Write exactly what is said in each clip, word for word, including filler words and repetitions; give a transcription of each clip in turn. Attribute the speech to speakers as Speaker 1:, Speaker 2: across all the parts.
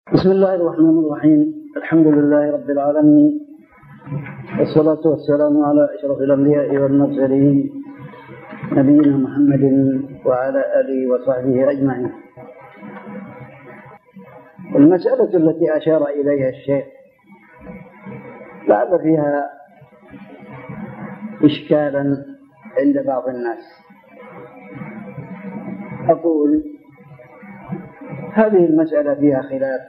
Speaker 1: بسم الله الرحمن الرحيم. الحمد لله رب العالمين، والصلاة والسلام على أشرف الأنبياء والمرسلين نبينا محمد وعلى آله وصحبه أجمعين. المسألة التي أشار إليها الشيخ لعل فيها إشكالا عند بعض الناس. أقول هذه المسألة فيها خلاف،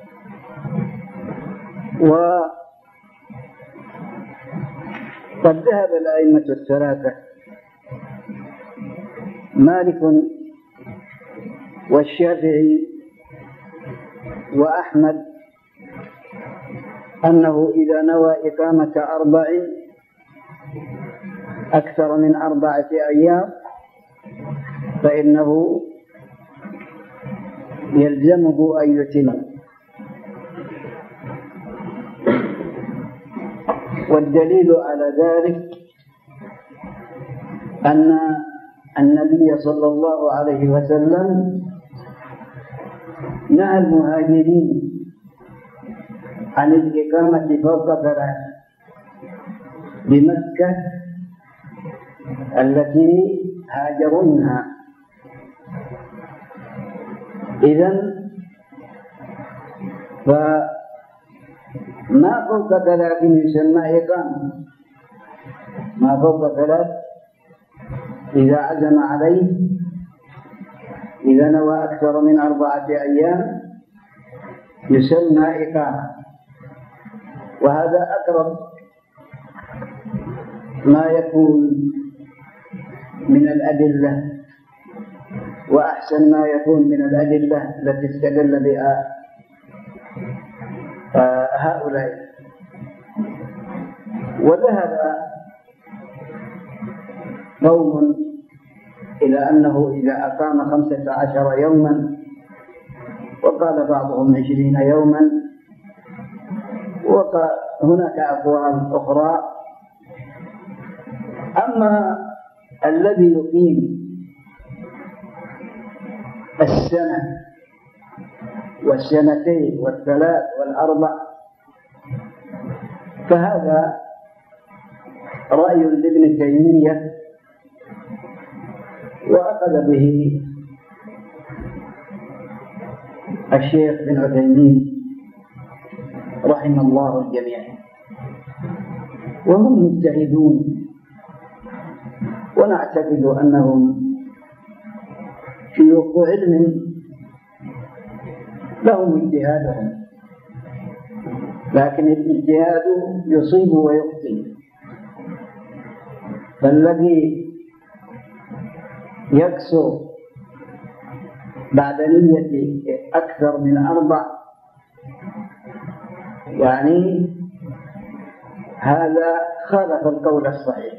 Speaker 1: وقد ذهب الأئمة الثلاثة مالك والشافعي وأحمد أنه إذا نوى إقامة أربع أكثر من أربعة أيام فإنه يلزمه أن يتم. والدليل على ذلك أن النبي صلى الله عليه وسلم نهى المهاجرين عن الإقامة فوق ثلاث بمكة التي هاجروا منها. إذن فما فوق ثلاث يسمى إقامة، ما فوق ثلاث إذا عزم عليه، إذا نوى أكثر من أربعة أيام يسمى إقامة. وهذا أقرب ما يكون من الأدلة، وأحسن ما يكون من الأدلة التي استدل بها هؤلاء. وذهب قوم إلى أنه إذا أقام خمسة عشر يوما، وقال بعضهم عشرين يوما، وهناك أقوال أخرى. أما الذي يقيم السنة والسنتين والثلاث والأربع فهذا رأي لابن تيمية، وأخذ به الشيخ بن عثيمين رحمه الله الجميع، وهم مجتهدون، ونعتقد أنهم شيوخ علم لهم اجتهادهم، لكن الاجتهاد يصيب ويخطئ. فالذي يكسر بعد نية أكثر من أربع يعني هذا خالف القول الصحيح.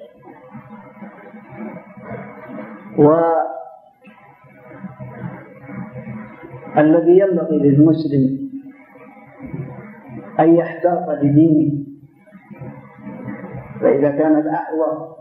Speaker 1: والذي ينبغي للمسلم أن يحتاط لدينه، فإذا كان الأحوط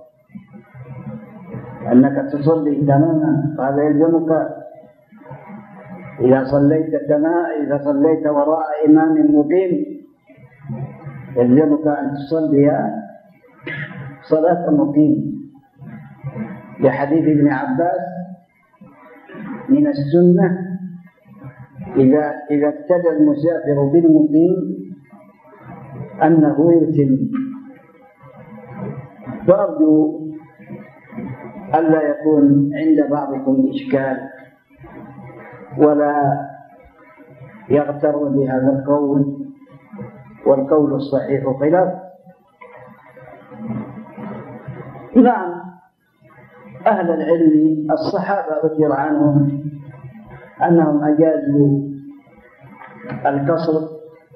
Speaker 1: أنك تصلي تماما فهذا يلزمك. إذا صليت تماما، إذا صليت وراء إمام مقيم يلزمك أن تصلي صلاة مقيم، لحديث ابن عباس من السنة إذا إذا ابتدى المسافر بالمقيم أنه يتم. فأرجو ألا يكون عند بعضكم إشكال ولا يغتر بهذا القول، والقول الصحيح خلاف. نعم، أهل العلم الصحابة ذكر عنهم أنهم أجازوا القصر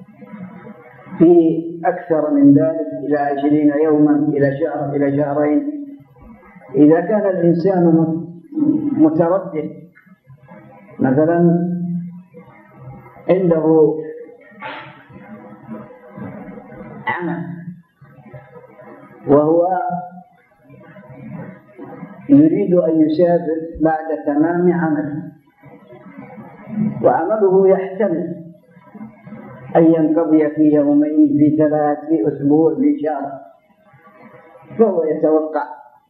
Speaker 1: في أكثر من ذلك إلى عشرين يوما، إلى شهر، إلى شهرين، إذا كان الإنسان متردد مثلا عنده عمل وهو يريد أن يسافر بعد تمام عمله، وعمله يحتمل أن ينقضي في يومين في ثلاث في أسبوع في شهر، فهو يتوقع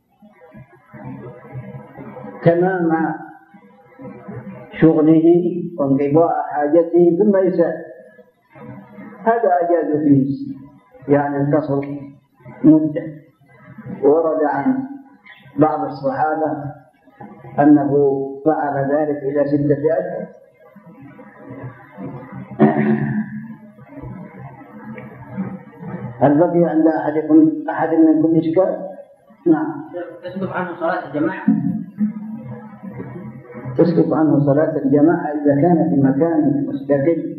Speaker 1: تمام شغله وانقضاء حاجته ثم يسافر. هذا أجاز فيه يعني القصر مدة. ورد عن بعض الصحابة أنه فعل ذلك إلى ستة أشهر. هل بقي عند أحدكم أحد منكم إشكال؟ نعم.
Speaker 2: تسقط عنه صلاة الجماعة؟
Speaker 1: تسقط عنه صلاة الجماعة إذا كان في مكان مستقل.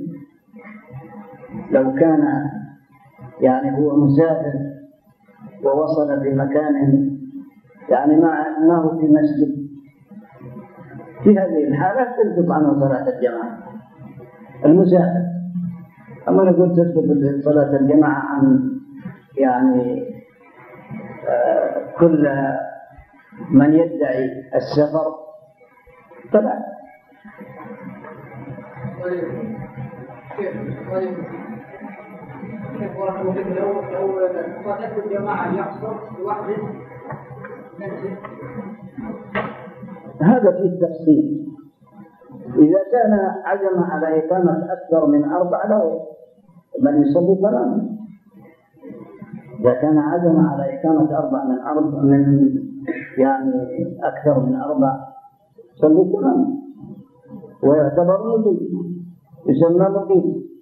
Speaker 1: لو كان يعني هو مسافر ووصل في مكان يعني ما هو في مسجد، في هذه الحالة تسقط عنه صلاة الجماعة المسافر. أما نقول تسقط صلاة الجماعة عن يعني آه كل من يدعي السفر فلا. هذا في التفصيل. إذا كان عزم على إقامة أكثر من أربع له من يصلي فلا. إذا كان عزم على إقامة أربع من أربع من يعني أكثر من أربع صلي فلا، ويعتبر مقيم، يسمى مقيم.